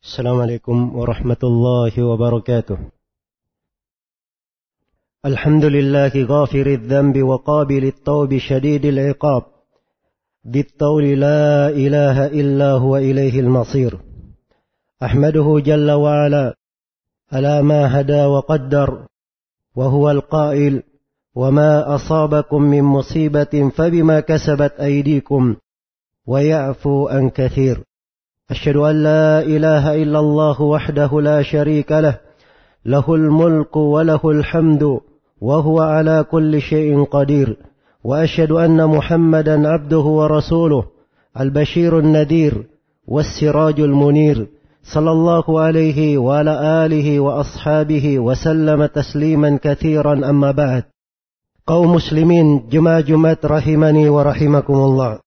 السلام عليكم ورحمة الله وبركاته. الحمد لله غافر الذنب وقابل التوب شديد العقاب ذي الطول لا إله إلا هو إليه المصير. أحمده جل وعلا على ما هدى وقدر، وهو القائل: وما أصابكم من مصيبة فبما كسبت أيديكم ويعفو عن كثير. أشهد أن لا إله إلا الله وحده لا شريك له، له الملك وله الحمد وهو على كل شيء قدير. وأشهد أن محمدا عبده ورسوله، البشير النذير والسراج المنير، صلى الله عليه وعلى آله وأصحابه وسلم تسليما كثيرا. أما بعد. Kaum muslimin, jemaah Jumat rahimani wa rahimakumullah.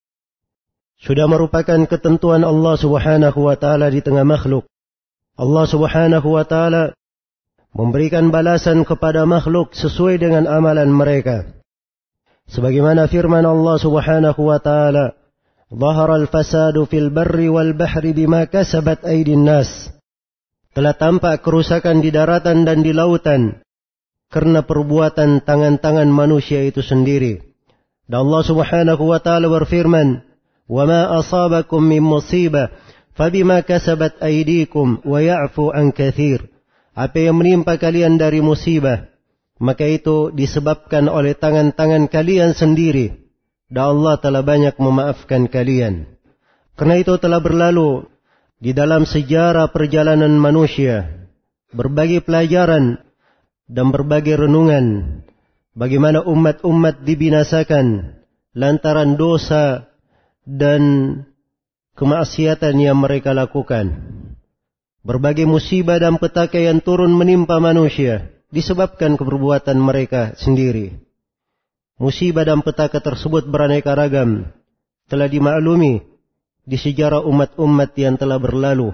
Sudah merupakan ketentuan Allah subhanahu wa ta'ala di tengah makhluk. Allah subhanahu wa ta'ala memberikan balasan kepada makhluk sesuai dengan amalan mereka. Sebagaimana firman Allah subhanahu wa ta'ala, "Dhahara al-fasadu fil barri wal bahri bima kasabat aydin nas." Telah tampak kerusakan di daratan dan di lautan karena perbuatan tangan-tangan manusia itu sendiri. Dan Allah subhanahu wa ta'ala berfirman, وَمَا أَصَابَكُم مِّن مُّصِيبَةٍ فَبِمَا كَسَبَتْ أَيْدِيكُمْ وَيَعْفُو عَن كَثِيرٍ. Apa yang menimpa kalian dari musibah, maka itu disebabkan oleh tangan-tangan kalian sendiri, dan Allah telah banyak memaafkan kalian. Karena itu telah berlalu di dalam sejarah perjalanan manusia berbagai pelajaran dan berbagai renungan bagaimana umat-umat dibinasakan lantaran dosa dan kemaksiatan yang mereka lakukan. Berbagai musibah dan petaka yang turun menimpa manusia disebabkan perbuatan mereka sendiri. Musibah dan petaka tersebut beraneka ragam, telah dimaklumi di sejarah umat-umat yang telah berlalu.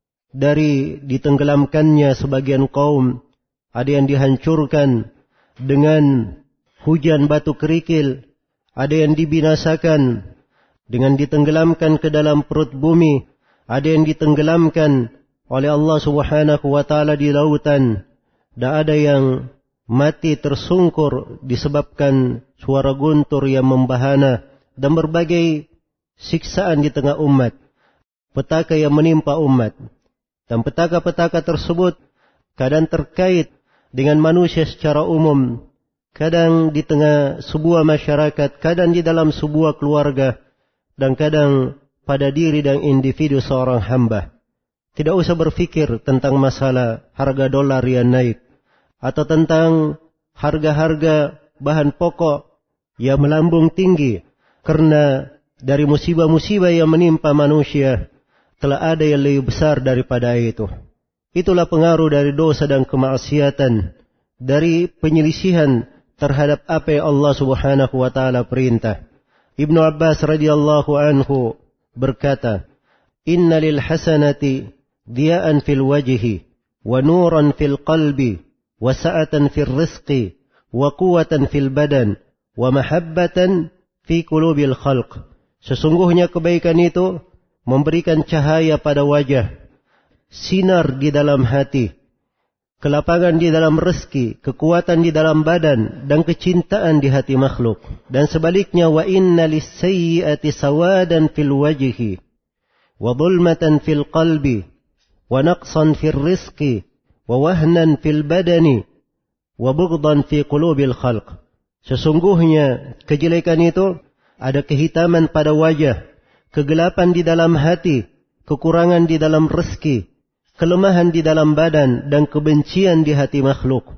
Dari ditenggelamkannya sebagian kaum, ada yang dihancurkan dengan hujan batu kerikil, ada yang dibinasakan dengan ditenggelamkan ke dalam perut bumi, ada yang ditenggelamkan oleh Allah subhanahu wa ta'ala di lautan, dan ada yang mati tersungkur disebabkan suara guntur yang membahana, dan berbagai siksaan di tengah umat, petaka yang menimpa umat. Dan petaka-petaka tersebut kadang terkait dengan manusia secara umum, kadang di tengah sebuah masyarakat, kadang di dalam sebuah keluarga, dan kadang pada diri dan individu seorang hamba. Tidak usah berfikir tentang masalah harga dolar yang naik, atau tentang harga-harga bahan pokok yang melambung tinggi, karena dari musibah-musibah yang menimpa manusia telah ada yang lebih besar daripada itu. Itulah pengaruh dari dosa dan kemaksiatan, dari penyelisihan terhadap apa yang Allah subhanahu wa ta'ala perintah. Ibnu Abbas radhiyallahu anhu berkata, "Inna lil hasanati diya'an fil wajhi, wa nuran fil qalbi, wa sa'atan fil rizqi, wa quwwatan fil badan, wa mahabbatan fi qulubil khalq." Sesungguhnya kebaikan itu memberikan cahaya pada wajah, sinar di dalam hati, kelapangan di dalam rezeki, kekuatan di dalam badan, dan kecintaan di hati makhluk. Dan sebaliknya, wa inna lis-sayyi'ati sawadan fil wajhi, wa dhulmatan fil qalbi, wa naqsan fil rizqi, wa wahnan fil badani, wa bughdan fi qulubil khalq. Sesungguhnya kejelekan itu ada kehitaman pada wajah, kegelapan di dalam hati, kekurangan di dalam rezeki, kelemahan di dalam badan, dan kebencian di hati makhluk.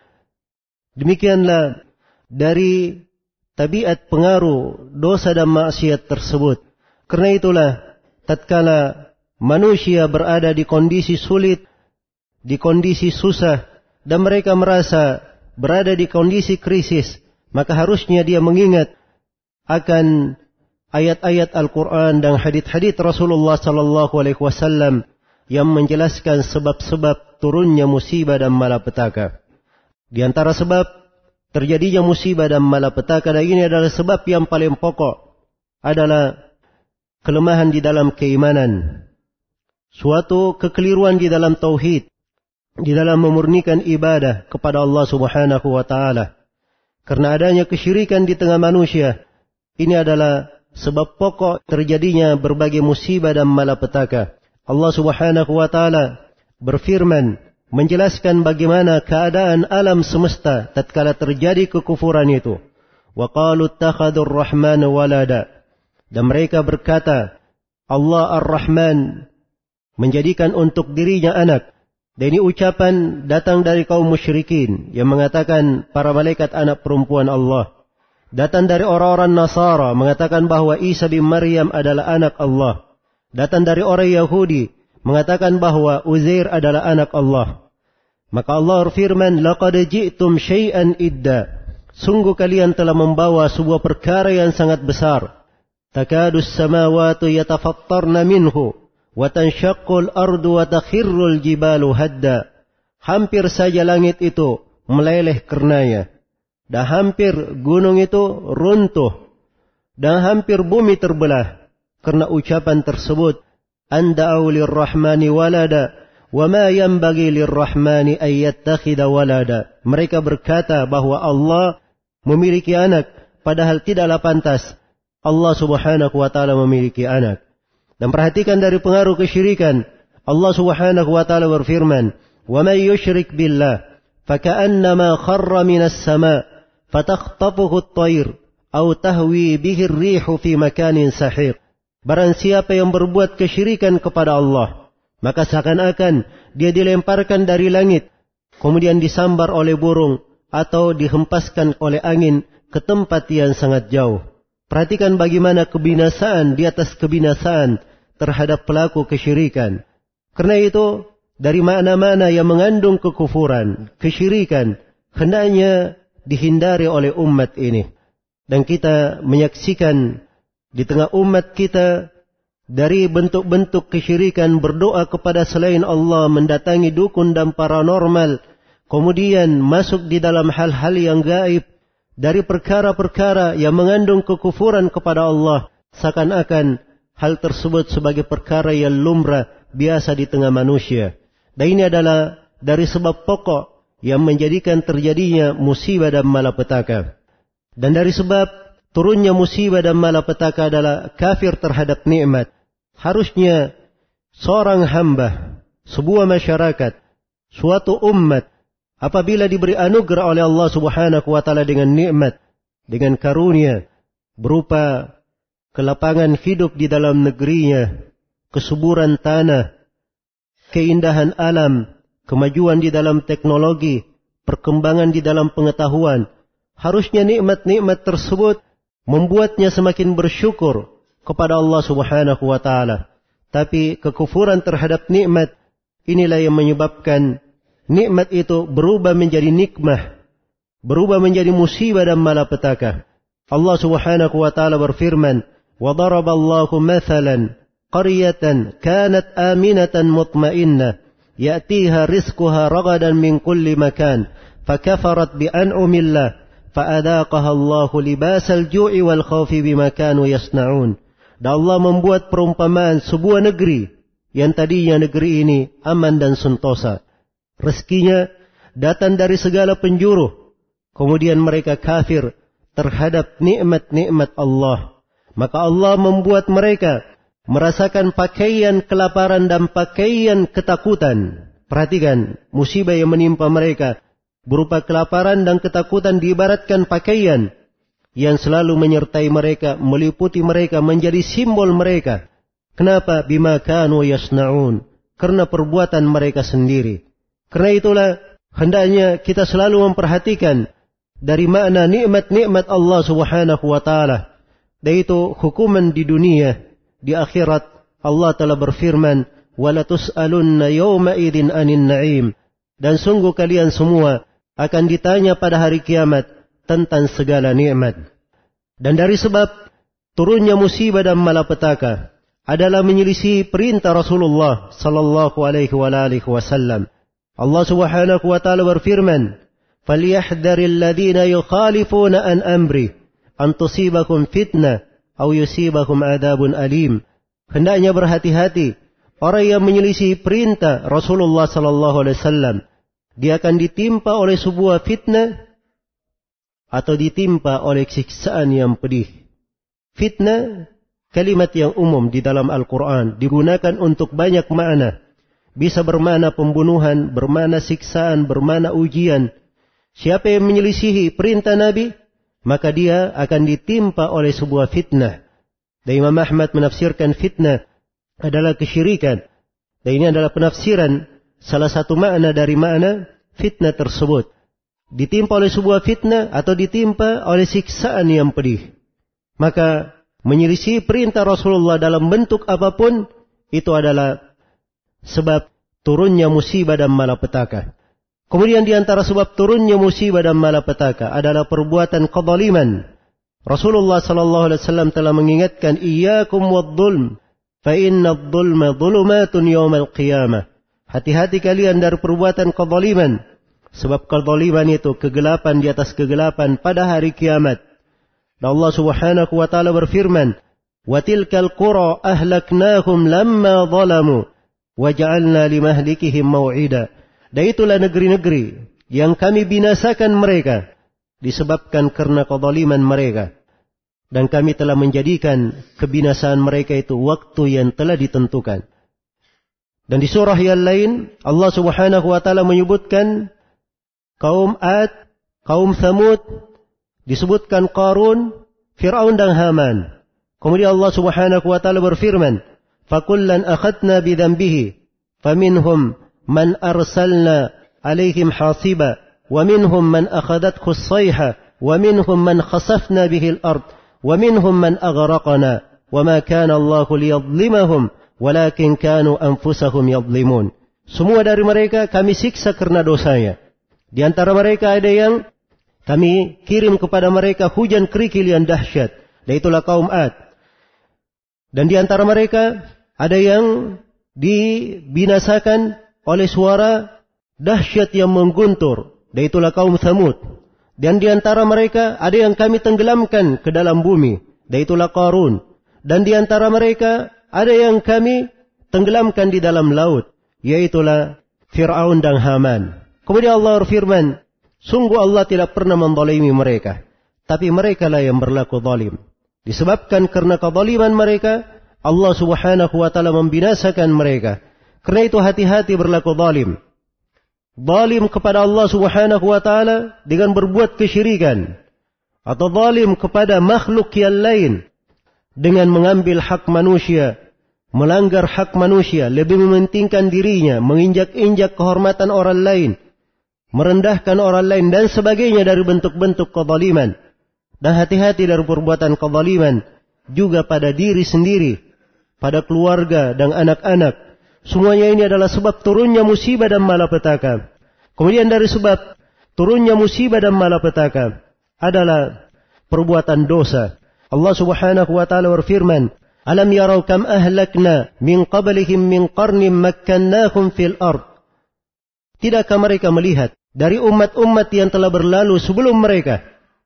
Demikianlah dari tabiat pengaruh dosa dan maksiat tersebut. Karena itulah tatkala manusia berada di kondisi sulit, di kondisi susah, dan mereka merasa berada di kondisi krisis, maka harusnya dia mengingat akan ayat-ayat Al-Quran dan hadits-hadits Rasulullah sallallahu alaihi wasallam yang menjelaskan sebab-sebab turunnya musibah dan malapetaka. Di antara sebab terjadinya musibah dan malapetaka, dan ini adalah sebab yang paling pokok, adalah kelemahan di dalam keimanan. suatu kekeliruan di dalam tauhid, di dalam memurnikan ibadah kepada Allah Subhanahu wa taala. Karena adanya kesyirikan di tengah manusia, ini adalah sebab pokok terjadinya berbagai musibah dan malapetaka. Allah Subhanahu wa taala berfirman menjelaskan bagaimana keadaan alam semesta tatkala terjadi kekufuran itu. Wa qalu ittakhadur rahman walada. Dan mereka berkata, Allah Ar-Rahman menjadikan untuk dirinya anak. Dan ini ucapan datang dari kaum musyrikin yang mengatakan para malaikat anak perempuan Allah. Datang dari orang-orang Nasara mengatakan bahwa Isa bin Maryam adalah anak Allah. Datang dari orang Yahudi mengatakan bahwa Uzair adalah anak Allah. Maka Allah berfirman, laqad ji'tum syai'an idda. Sungguh kalian telah membawa sebuah perkara yang sangat besar. Takadus samawatu yatafattarna minhu wa tanshaqqul ardu wa takhirrul jibalu hadda. Hampir saja langit itu meleleh karenanya. Dan hampir gunung itu runtuh. Dan hampir bumi terbelah karena ucapan tersebut. Anda'u lirrahmani walada wa ma yanbaghi lirrahmani an yattakhidha walada. Mereka berkata bahwa Allah memiliki anak, padahal tidaklah pantas Allah Subhanahu wa taala memiliki anak. Dan perhatikan dari pengaruh kesyirikan, Allah Subhanahu wa taala berfirman, "Wa may yusyrik billah faka'annama kharra minas sama' fatakhtafuhu at-tayr aw tahwi bihi ar-rihu fi makanin sahiq." Barang siapa yang berbuat kesyirikan kepada Allah, maka seakan-akan dia dilemparkan dari langit, kemudian disambar oleh burung, atau dihempaskan oleh angin ke tempat yang sangat jauh. Perhatikan bagaimana kebinasaan di atas kebinasaan terhadap pelaku kesyirikan. Karena itu, dari makna-makna yang mengandung kekufuran, kesyirikan, hendaknya dihindari oleh umat ini. Dan kita menyaksikan di tengah umat kita dari bentuk-bentuk kesyirikan, berdoa kepada selain Allah, mendatangi dukun dan paranormal, kemudian masuk di dalam hal-hal yang gaib, dari perkara-perkara yang mengandung kekufuran kepada Allah, seakan-akan hal tersebut sebagai perkara yang lumrah biasa di tengah manusia. Dan ini adalah dari sebab pokok yang menjadikan terjadinya musibah dan malapetaka. Dan dari sebab turunnya musibah dan malapetaka adalah kafir terhadap nikmat. Harusnya seorang hamba, sebuah masyarakat, suatu umat, apabila diberi anugerah oleh Allah Subhanahu wa taala dengan nikmat, dengan karunia berupa kelapangan hidup di dalam negerinya, kesuburan tanah, keindahan alam, kemajuan di dalam teknologi, perkembangan di dalam pengetahuan, harusnya nikmat-nikmat tersebut membuatnya semakin bersyukur kepada Allah Subhanahu wa taala. Tapi kekufuran terhadap nikmat inilah yang menyebabkan nikmat itu berubah menjadi nikmah, berubah menjadi musibah dan malapetaka. Allah Subhanahu wa taala berfirman, "Wa daraballahu mathalan qaryatan kanat aminatan mutmainnah ya'tiha rizquha ragadan min kulli makan fakafarat bi an'amillah fa'adaqaha Allahu libasal ju'i wal khawfi bima kanu yasna'un." Dan Allah membuat perumpamaan sebuah negeri yang tadinya negeri ini aman dan sentosa. Rezekinya datang dari segala penjuru. Kemudian mereka kafir terhadap nikmat-nikmat Allah. Maka Allah membuat mereka merasakan pakaian kelaparan dan pakaian ketakutan. Perhatikan musibah yang menimpa mereka berupa kelaparan dan ketakutan diibaratkan pakaian yang selalu menyertai mereka, meliputi mereka, menjadi simbol mereka. Kenapa? Bima kanu yasna'un. Karena perbuatan mereka sendiri. Karena itulah hendaknya kita selalu memperhatikan dari makna nikmat-nikmat Allah Subhanahu wa taala. Dan itu hukuman di dunia, di akhirat Allah telah berfirman, "Wala tus'alunna yawma idzin 'anil na'im." Dan sungguh kalian semua akan ditanya pada hari kiamat tentang segala nikmat. Dan dari sebab turunnya musibah dan malapetaka adalah menyelisih perintah Rasulullah sallallahu alaihi wasallam. Allah Subhanahu wa taala berfirman, "Falyahdharil ladzina yukhalifuna an amri an tusibakum fitnah aw yusibakum adzabun alim." Hendaknya berhati-hati orang yang menyelisih perintah Rasulullah sallallahu alaihi wasallam, dia akan ditimpa oleh sebuah fitnah atau ditimpa oleh siksaan yang pedih. Fitnah, kalimat yang umum di dalam Al-Quran, digunakan untuk banyak makna. Bisa bermakna pembunuhan, bermakna siksaan, bermakna ujian. Siapa yang menyelisihi perintah Nabi, maka dia akan ditimpa oleh sebuah fitnah. Dan Imam Ahmad menafsirkan fitnah adalah kesyirikan. Dan ini adalah penafsiran salah satu makna dari makna fitnah tersebut. Ditimpa oleh sebuah fitnah atau ditimpa oleh siksaan yang pedih. Maka menyelisih perintah Rasulullah dalam bentuk apapun, itu adalah sebab turunnya musibah dan malapetaka. Kemudian di antara sebab turunnya musibah dan malapetaka adalah perbuatan kezaliman. Rasulullah sallallahu alaihi wasallam telah mengingatkan, iyyakum wadh-dhulm fa inna adh-dhulma dhulumatun yaumal qiyamah. Hati-hati kalian dari perbuatan kezaliman, sebab kezaliman itu kegelapan di atas kegelapan pada hari kiamat. Dan Allah Subhanahu wa taala berfirman, wa tilkal qura ahlaknahum lamma zalamu wa ja'alna limahlikihim mau'ida. Dan itulah negeri-negeri yang kami binasakan mereka disebabkan karena kezaliman mereka. Dan kami telah menjadikan kebinasaan mereka itu waktu yang telah ditentukan. Dan di surah yang lain Allah Subhanahu wa taala menyebutkan kaum Ad, kaum Thamud, disebutkan Qarun, Fir'aun dan Haman. Kemudian Allah Subhanahu wa taala berfirman, فَكُلًّا أَخَذْنَا بِذَنبِهِ فَمِنْهُمْ مَنْ أَرْسَلْنَا عَلَيْهِمْ حَاصِبًا وَمِنْهُمْ مَنْ أَخَذَتْهُ الصَّيْحَةُ وَمِنْهُمْ مَنْ خَسَفْنَا بِهِ الْأَرْضَ وَمِنْهُمْ مَنْ أَغْرَقْنَا وَمَا كَانَ اللَّهُ لِيَظْلِمَهُمْ وَلَكِنْ كَانُوا أَنفُسَهُمْ يَظْلِمُونَ. Semua dari mereka kami siksa karena dosanya. Di antara mereka ada yang kami kirim kepada mereka hujan kerikil yang dahsyat. Dan itulah kaum Ad. Dan di antara mereka ada yang dibinasakan oleh suara dahsyat yang mengguntur. Dan itulah kaum Thamud. Dan di antara mereka ada yang kami tenggelamkan ke dalam bumi. Dan itulah Qarun. Dan di antara mereka ada yang kami tenggelamkan di dalam laut. Yaitulah Fir'aun dan Haman. Kemudian Allah berfirman, sungguh Allah tidak pernah menzalimi mereka. Tapi mereka lah yang berlaku zalim. Disebabkan karena kezaliman mereka, Allah Subhanahu wa taala membinasakan mereka. Karena itu hati-hati berlaku zalim. Zalim kepada Allah Subhanahu wa taala dengan berbuat kesyirikan. Atau zalim kepada makhluk yang lain dengan mengambil hak manusia, melanggar hak manusia, lebih mementingkan dirinya, menginjak-injak kehormatan orang lain, merendahkan orang lain dan sebagainya dari bentuk-bentuk kezaliman. Dan hati-hati dari perbuatan kezaliman juga pada diri sendiri, pada keluarga dan anak-anak. Semuanya ini adalah sebab turunnya musibah dan malapetaka. Kemudian dari sebab turunnya musibah dan malapetaka adalah perbuatan dosa. Allah Subhanahu wa taala berfirman, "Alam yarau kam ahlakna min qablihim min qarnin makkannahum fil ard." Tidakkah mereka melihat dari umat-umat yang telah berlalu sebelum mereka,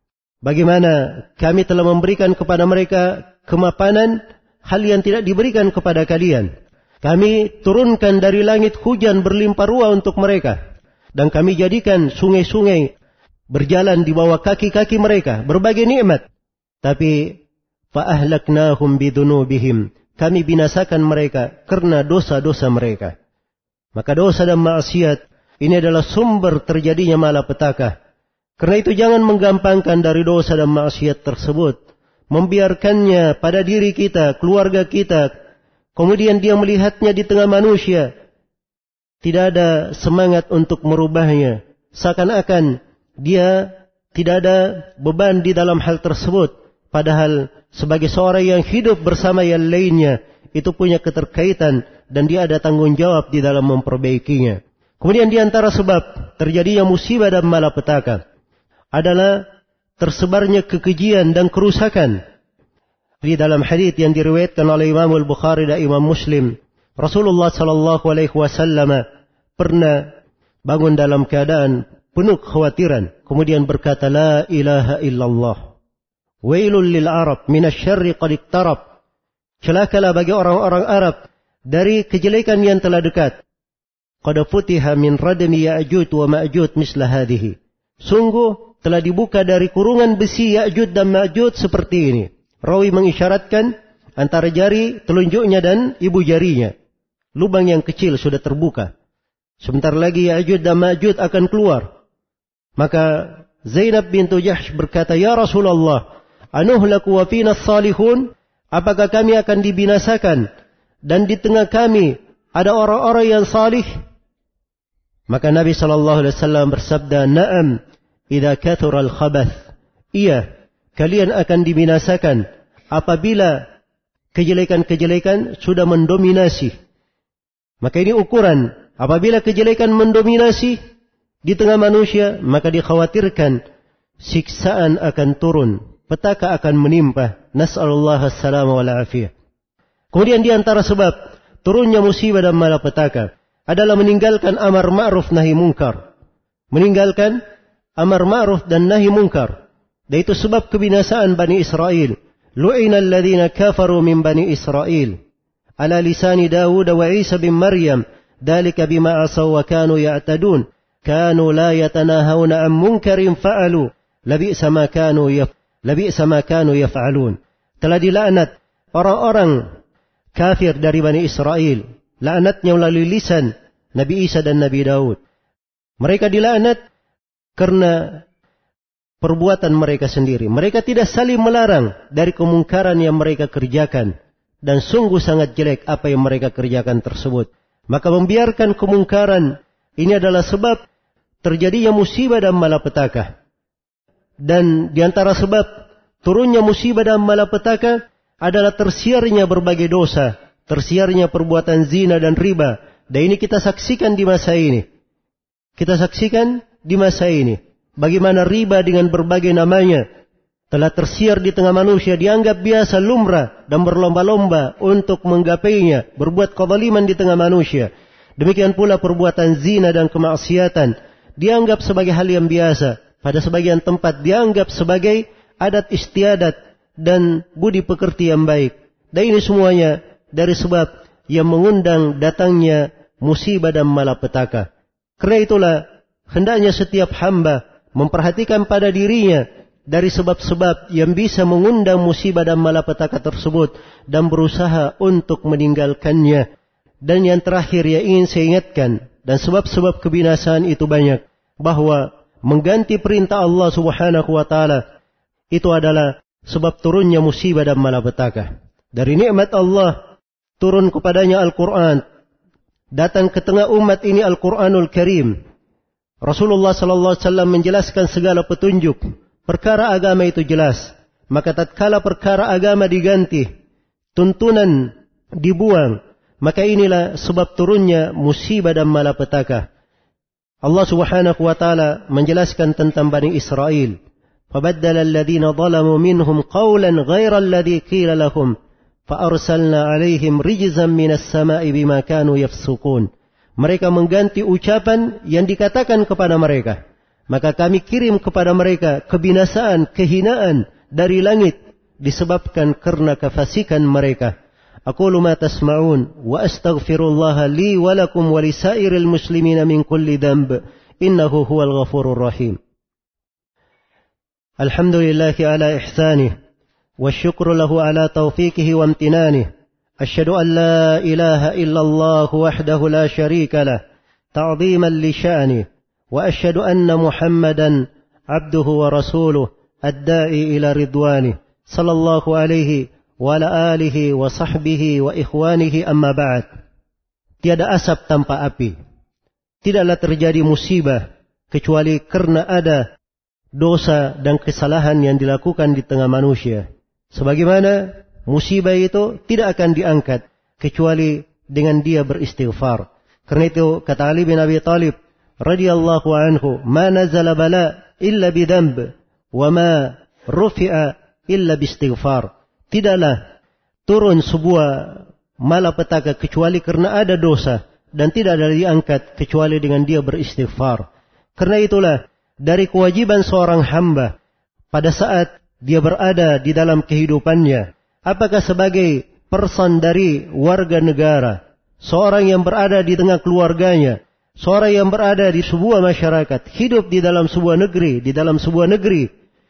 bagaimana kami telah memberikan kepada mereka kemapanan, hal yang tidak diberikan kepada kalian. Kami turunkan dari langit hujan berlimpah ruah untuk mereka. Dan kami jadikan sungai-sungai berjalan di bawah kaki-kaki mereka. Berbagai nikmat. Tapi, فَأَهْلَكْنَاهُمْ بِذُنُوبِهِمْ. Kami binasakan mereka karena dosa-dosa mereka. Maka dosa dan maksiat ini adalah sumber terjadinya malapetaka. Karena itu jangan menggampangkan dari dosa dan maksiat tersebut. Membiarkannya pada diri kita, keluarga kita. Kemudian dia melihatnya di tengah manusia. Tidak ada semangat untuk merubahnya. Seakan-akan dia tidak ada beban di dalam hal tersebut. Padahal sebagai seorang yang hidup bersama yang lainnya, itu punya keterkaitan dan dia ada tanggung jawab di dalam memperbaikinya. Kemudian di antara sebab terjadinya musibah dan malapetaka adalah tersebarnya kekejian dan kerusakan. Di dalam hadis yang diriwayatkan oleh Imam Al-Bukhari dan Imam Muslim, Rasulullah sallallahu alaihi wasallam pernah bangun dalam keadaan penuh kekhawatiran, kemudian berkata, la ilaha illallah, wailul lil Arab minasyarri qad iqtarab. Celakalah bagi orang-orang Arab dari kejelekan yang telah dekat. Qad futiha min radmi Ya'juj wa Ma'juj misla hadhihi. Sungguh telah dibuka dari kurungan besi Ya'juj dan Ma'juj seperti ini. Rawi mengisyaratkan antara jari telunjuknya dan ibu jarinya. Lubang yang kecil sudah terbuka. Sebentar lagi Ya'juj dan Ma'juj akan keluar. Maka Zainab bintu Jahsh berkata, "Ya Rasulullah, anuhlaku wa fina salihun?" Apakah kami akan dibinasakan dan di tengah kami ada orang-orang yang salih? Maka Nabi SAW bersabda, "Na'am, idza kathura al-khabath." Iya, kalian akan dibinasakan apabila kejelekan-kejelekan sudah mendominasi. Maka ini ukuran, apabila kejelekan mendominasi di tengah manusia, maka dikhawatirkan siksaan akan turun, petaka akan menimpa. Nas'alullah as-salama wal afiyah. Kemudian di antara sebab turunnya musibah dan malapetaka adalah meninggalkan amar ma'ruf nahi munkar. Meninggalkan amar ma'ruf dan nahi munkar. Dan itu sebab kebinasaan Bani Israel. Lu'ina alladhina kafaru min Bani Israel ala lisani Dawud wa Isa bin Maryam. Dalika bima asaw wa kanu ya'tadun. Kanu la yatanahawna an munkarin fa'alu. Labi'sa ma kanu yaf'alun. Telah dilaknat orang-orang kafir dari Bani Israel. Laknatnya melalui lisan Nabi Isa dan Nabi Daud. Mereka dilaknat karena perbuatan mereka sendiri. Mereka tidak saling melarang dari kemungkaran yang mereka kerjakan. Dan sungguh sangat jelek apa yang mereka kerjakan tersebut. Maka membiarkan kemungkaran ini adalah sebab terjadinya musibah dan malapetaka. Dan di antara sebab turunnya musibah dan malapetaka adalah tersiarnya berbagai dosa, tersiarnya perbuatan zina dan riba. Dan ini kita saksikan di masa ini. Kita saksikan di masa ini. Bagaimana riba dengan berbagai namanya telah tersiar di tengah manusia, dianggap biasa, lumrah, dan berlomba-lomba untuk menggapainya, berbuat kezaliman di tengah manusia. Demikian pula perbuatan zina dan kemaksiatan dianggap sebagai hal yang biasa. Pada sebagian tempat dianggap sebagai adat istiadat dan budi pekerti yang baik. Dan ini semuanya dari sebab yang mengundang datangnya musibah dan malapetaka. Karena itulah hendaknya setiap hamba memperhatikan pada dirinya dari sebab-sebab yang bisa mengundang musibah dan malapetaka tersebut dan berusaha untuk meninggalkannya. Dan yang terakhir yang ingin saya ingatkan, dan sebab-sebab kebinasaan itu banyak, bahwa mengganti perintah Allah Subhanahu wa taala itu adalah sebab turunnya musibah dan malapetaka. Dari nikmat Allah turun kepadanya Al-Quran, datang ke tengah umat ini Al-Quranul Karim. Rasulullah sallallahu alaihi wasallam menjelaskan segala petunjuk. Perkara agama itu jelas. Maka tatkala perkara agama diganti, tuntunan dibuang, maka inilah sebab turunnya musibah dan malapetaka. Allah Subhanahu wa taala menjelaskan tentang Bani Israel. Fabaddala alladhina zalamu minhum qawlan ghayra alladhi qila lahum fa-arsalna 'alaihim rijzan minas sama'i bima kanu yafsukun. Mereka mengganti ucapan yang dikatakan kepada mereka, maka kami kirim kepada mereka kebinasaan, kehinaan dari langit disebabkan karena kefasikan mereka. Aqulu ma tasma'un wa astaghfirullaha li wa lakum wa lisairil muslimina min kulli dhanb innahu huwal ghafurur rahim. Alhamdulillahi ala ihsanih wa syukru lahu ala tawfiqihi wa amtinanih. Asyhadu an la ilaha illallah wahdahu la syarika lah ta'dhiman li sya'nih wa asyhadu anna Muhammadan abduhu wa rasuluh ad-da'i ila ridwanih sallallahu alaihi wa ala alihi wa sahbihi wa ikhwanihi amma ba'd. Tiada asap tanpa api. Tidaklah terjadi musibah kecuali karena ada dosa dan kesalahan yang dilakukan di tengah manusia. Sebagaimana musibah itu tidak akan diangkat kecuali dengan dia beristighfar. Karena itu kata Ali bin Abi Thalib radhiyallahu anhu, "Ma nazala bala illa bidhanb wa ma rufi'a illa biistighfar." Tidaklah turun sebuah malapetaka kecuali karena ada dosa, dan tidak ada diangkat kecuali dengan dia beristighfar. Karena itulah dari kewajiban seorang hamba pada saat dia berada di dalam kehidupannya, apakah sebagai person dari warga negara seorang yang berada di tengah keluarganya, seorang yang berada di sebuah masyarakat, hidup di dalam sebuah negeri,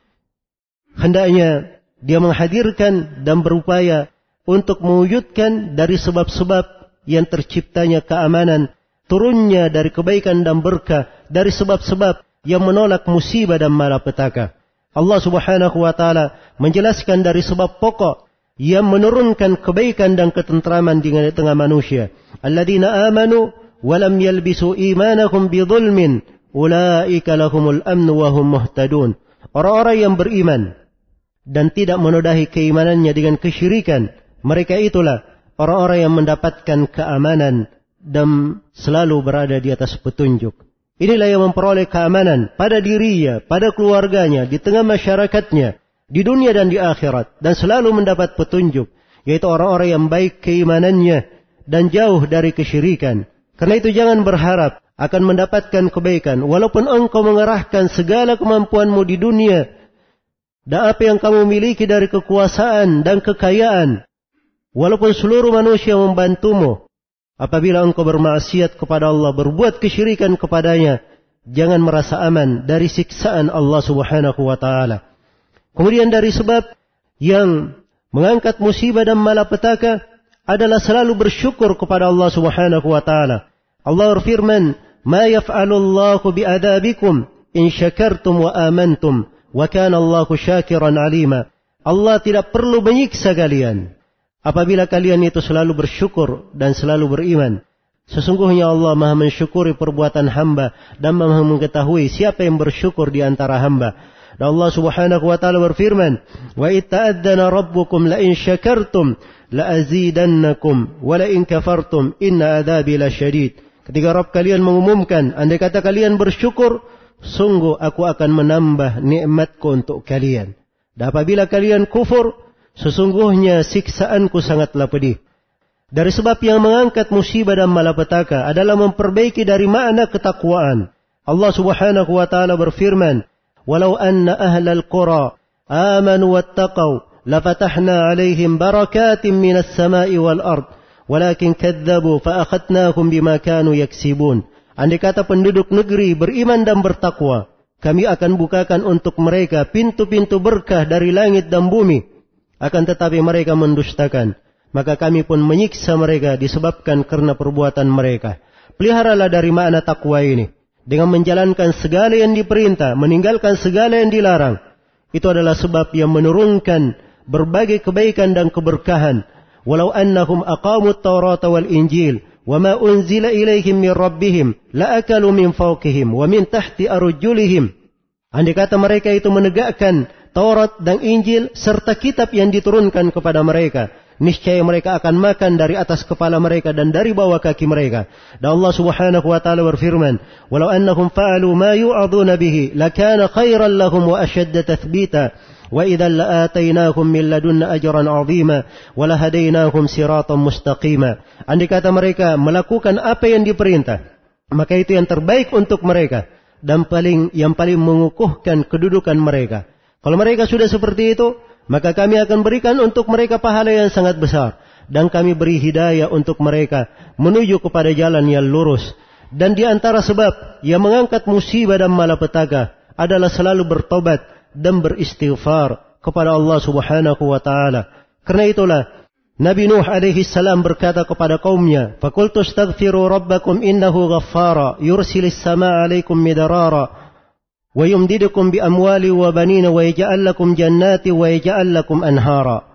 hendaknya dia menghadirkan dan berupaya untuk mewujudkan dari sebab-sebab yang terciptanya keamanan, turunnya dari kebaikan dan berkah, dari sebab-sebab yang menolak musibah dan malapetaka. Allah Subhanahu wa taala menjelaskan dari sebab pokok yang menurunkan kebaikan dan ketentraman di tengah manusia. Alladzina amanu wa lam yalbisu imanahum bidzulmin ulaika lahumul amnu wa hum muhtadun. Orang-orang yang beriman dan tidak menodai keimanannya dengan kesyirikan, mereka itulah orang-orang yang mendapatkan keamanan dan selalu berada di atas petunjuk. Inilah yang memperoleh keamanan pada dirinya, pada keluarganya, di tengah masyarakatnya, di dunia dan di akhirat, dan selalu mendapat petunjuk, yaitu orang-orang yang baik keimanannya dan jauh dari kesyirikan. Karena itu jangan berharap akan mendapatkan kebaikan, walaupun engkau mengerahkan segala kemampuanmu di dunia, dan apa yang kamu miliki dari kekuasaan dan kekayaan, walaupun seluruh manusia membantumu, apabila engkau bermaksiat kepada Allah, berbuat kesyirikan kepadanya, jangan merasa aman dari siksaan Allah Subhanahu wa taala. Kemudian dari sebab yang mengangkat musibah dan malapetaka adalah selalu bersyukur kepada Allah Subhanahu wa taala. Allah berfirman, "Ma yaf'alu Allahu bi'adabikum in syakartum wa amantum." Wa kana Allahu syakiran alima. Allah tidak perlu menyiksa kalian apabila kalian itu selalu bersyukur dan selalu beriman. Sesungguhnya Allah Maha mensyukuri perbuatan hamba dan Maha mengetahui siapa yang bersyukur di antara hamba. Dan Allah Subhanahu wa taala berfirman, "Wa itta'adzana rabbukum la in syakartum la azidannakum wa la in kafartum inna adzabi lasyadid." Ketika Rabb kalian mengumumkan, andai kata kalian bersyukur, sungguh aku akan menambah nikmatku untuk kalian. Dan apabila kalian kufur, sesungguhnya siksaanku sangatlah pedih. Dari sebab yang mengangkat musibah dan malapetaka adalah memperbaiki dari makna ketakwaan. Allah Subhanahu wa taala berfirman, "Walau anna ahlal qura amanu wattaqau lafatahna 'alaihim barakatin minas sama'i wal ard, walakin kadzdzabu fa akhadnahum bima kanu yaksibun." Andai kata penduduk negeri beriman dan bertakwa, kami akan bukakan untuk mereka pintu-pintu berkah dari langit dan bumi. Akan tetapi mereka mendustakan, maka kami pun menyiksa mereka disebabkan karena perbuatan mereka. Peliharalah dari makna takwa ini dengan menjalankan segala yang diperintah, meninggalkan segala yang dilarang. Itu adalah sebab yang menurunkan berbagai kebaikan dan keberkahan. Walau annahum aqamut Taurata wal Injil وَمَا أُنْزِلَ إِلَيْهِمْ مِنْ رَبِّهِمْ لَأَكَلُوا مِنْ فَوْقِهِمْ وَمِنْ تَحْتِ أَرْجُلِهِمْ. Andai kata mereka itu menegakkan Taurat dan Injil serta kitab yang diturunkan kepada mereka, niscaya mereka akan makan dari atas kepala mereka dan dari bawah kaki mereka. Dan Allah Subhanahu wa taala berfirman, "Walau annahum fa'alu ma yu'aduna bihi lakana khairan lahum wa ashadda tathbita. وَإِذَا لَآتَيْنَاهُمْ مِنْ لَدُنَّا أَجْرًا عَظِيمًا وَلَهَدَيْنَاهُمْ صِرَاطًا مُسْتَقِيمًا." Andai kata mereka melakukan apa yang diperintah, maka itu yang terbaik untuk mereka dan yang paling mengukuhkan kedudukan mereka. Kalau mereka sudah seperti itu, maka kami akan berikan untuk mereka pahala yang sangat besar, dan kami beri hidayah untuk mereka menuju kepada jalan yang lurus. Dan di antara sebab yang mengangkat musibah dan malapetaka adalah selalu bertobat dan beristighfar kepada Allah Subhanahu wa taala. Karena itulah Nabi Nuh alaihi salam berkata kepada kaumnya, "Faqultu astaghfiru rabbakum innahu ghaffara yursilis samaa'a 'alaikum midrara wa yumdidukum bi amwali wa banina wa yaj'al lakum jannati wa yaj'al lakum anhara."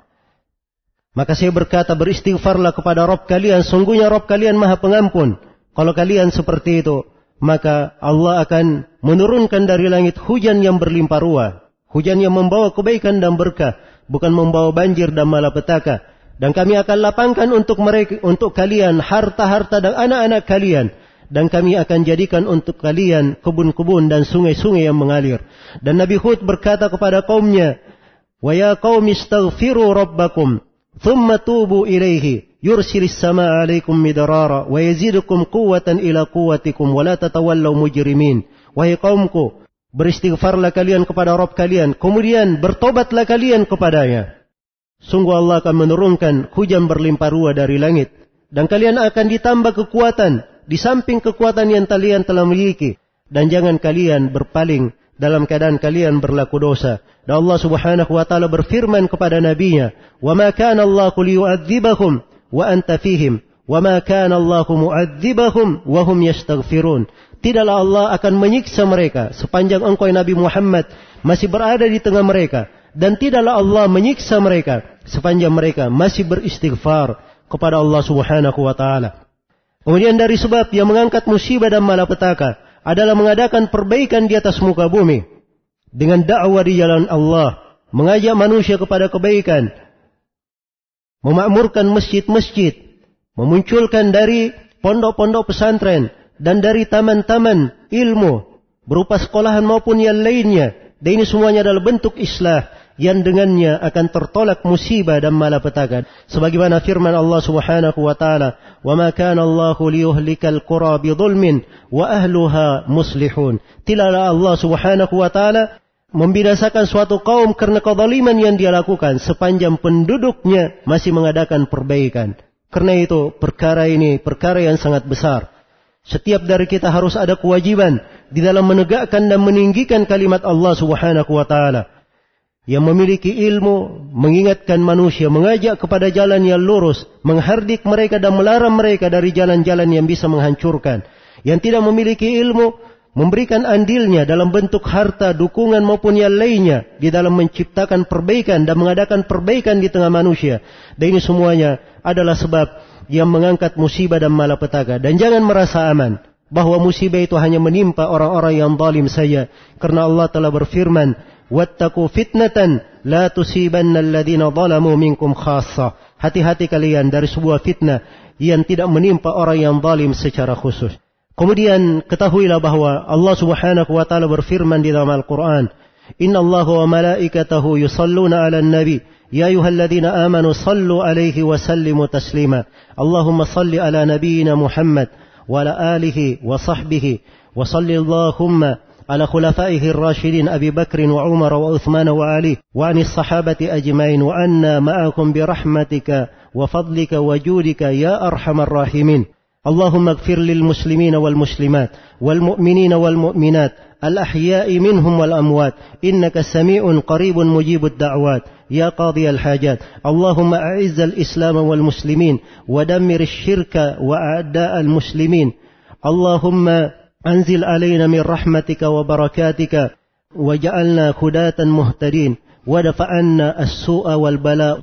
Maka saya berkata, beristighfarlah kepada Rabb kalian, sungguhnya Rabb kalian Maha Pengampun. Kalau kalian seperti itu, maka Allah akan menurunkan dari langit hujan yang berlimpah ruah. Hujan yang membawa kebaikan dan berkah, bukan membawa banjir dan malapetaka. Dan kami akan lapangkan untuk mereka, untuk kalian harta-harta dan anak-anak kalian. Dan kami akan jadikan untuk kalian kebun-kebun dan sungai-sungai yang mengalir. Dan Nabi Hud berkata kepada kaumnya, "Wa ya qaumi istaghfiru rabbakum, thumma tubu ilaihi, yursilis samaa'a 'alaikum midrara, wa yazidukum quwwatan ila quwwatikum, wa la tatawallaw mujrimin." Wahai kaumku, beristighfarlah kalian kepada Rabb kalian, kemudian bertobatlah kalian kepadanya. Sungguh Allah akan menurunkan hujan berlimpah ruah dari langit, Dan kalian akan ditambah kekuatan di samping kekuatan yang kalian telah miliki. Dan jangan kalian berpaling dalam keadaan kalian berlaku dosa. Dan Allah Subhanahu wa taala berfirman kepada nabinya, "Wa ma kana Allahu liyu'adzibahum wa anta fihim, wa ma kana Allahu mu'adzibahum wa hum yastaghfirun." Tidaklah Allah akan menyiksa mereka sepanjang engkau Nabi Muhammad masih berada di tengah mereka, dan tidaklah Allah menyiksa mereka sepanjang mereka masih beristighfar kepada Allah Subhanahu wa taala. Kemudian dari sebab yang mengangkat musibah dan malapetaka adalah mengadakan perbaikan di atas muka bumi dengan dakwah di jalan Allah, mengajak manusia kepada kebaikan, memakmurkan masjid-masjid, memunculkan dari pondok-pondok pesantren dan dari taman-taman ilmu berupa sekolahan maupun yang lainnya. Dan ini semuanya adalah bentuk islah yang dengannya akan tertolak musibah dan malapetaka. Sebagaimana firman Allah Subhanahu wa taala, "Wa ma kana Allahu liyuhlikal qura bidzulmin wa ahluha muslihun." Tidaklah Allah Subhanahu wa taala membinasakan suatu kaum karena kezaliman yang dia lakukan sepanjang penduduknya masih mengadakan perbaikan. Karena itu perkara ini perkara yang sangat besar. Setiap dari kita harus ada kewajiban di dalam menegakkan dan meninggikan kalimat Allah Subhanahu wa taala. Yang memiliki ilmu, mengingatkan manusia, mengajak kepada jalan yang lurus, menghardik mereka dan melarang mereka dari jalan-jalan yang bisa menghancurkan. Yang tidak memiliki ilmu, memberikan andilnya dalam bentuk harta, dukungan maupun yang lainnya di dalam menciptakan perbaikan dan mengadakan perbaikan di tengah manusia. Dan ini semuanya adalah sebab yang mengangkat musibah dan malapetaka. Dan jangan merasa aman bahwa musibah itu hanya menimpa orang-orang yang zalim saja, karena Allah telah berfirman, "Wattaqu fitnatan la tusibanna alladhina zalamu minkum khassa." Hati-hati kalian dari sebuah fitnah yang tidak menimpa orang yang zalim secara khusus. Kemudian ketahuilah bahwa Allah Subhanahu wa taala berfirman di dalam Al-Qur'an, "Innallaha wa malaikatahu yusalluna 'alan nabi, ya ayyuhalladzina amanu sallu 'alaihi wa sallimu taslima." Allahumma salli 'ala nabiyyina Muhammad wa 'ala alihi wa sahbihi wa salli Allahumma على خلفائه الراشدين أبي بكر وعمر وعثمان وعلي وعن الصحابة أجمعين وأنا معكم برحمتك وفضلك وجودك يا أرحم الراحمين. اللهم اغفر للمسلمين والمسلمات والمؤمنين والمؤمنات الأحياء منهم والأموات إنك سميع قريب مجيب الدعوات يا قاضي الحاجات. اللهم أعز الإسلام والمسلمين ودمر الشرك وأعداء المسلمين. اللهم أنزل علينا من رحمتك وبركاتك وجعلنا هداة مهتدين ودفع عنا السوء والبلاء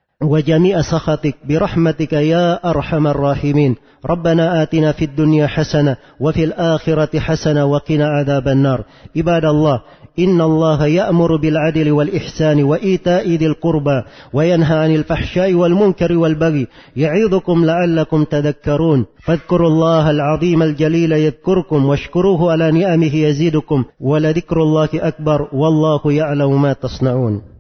وجميع سخطك برحمتك يا أرحم الراحمين. ربنا آتنا في الدنيا حسنة وفي الآخرة حسنة وقنا عذاب النار. عباد الله، إن الله يأمر بالعدل والإحسان وإيتاء ذي القربى وينهى عن الفحشاء والمنكر والبغي يعظكم لعلكم تذكرون. فاذكروا الله العظيم الجليل يذكركم واشكروه على نعمه يزيدكم ولذكر الله أكبر والله يعلم ما تصنعون.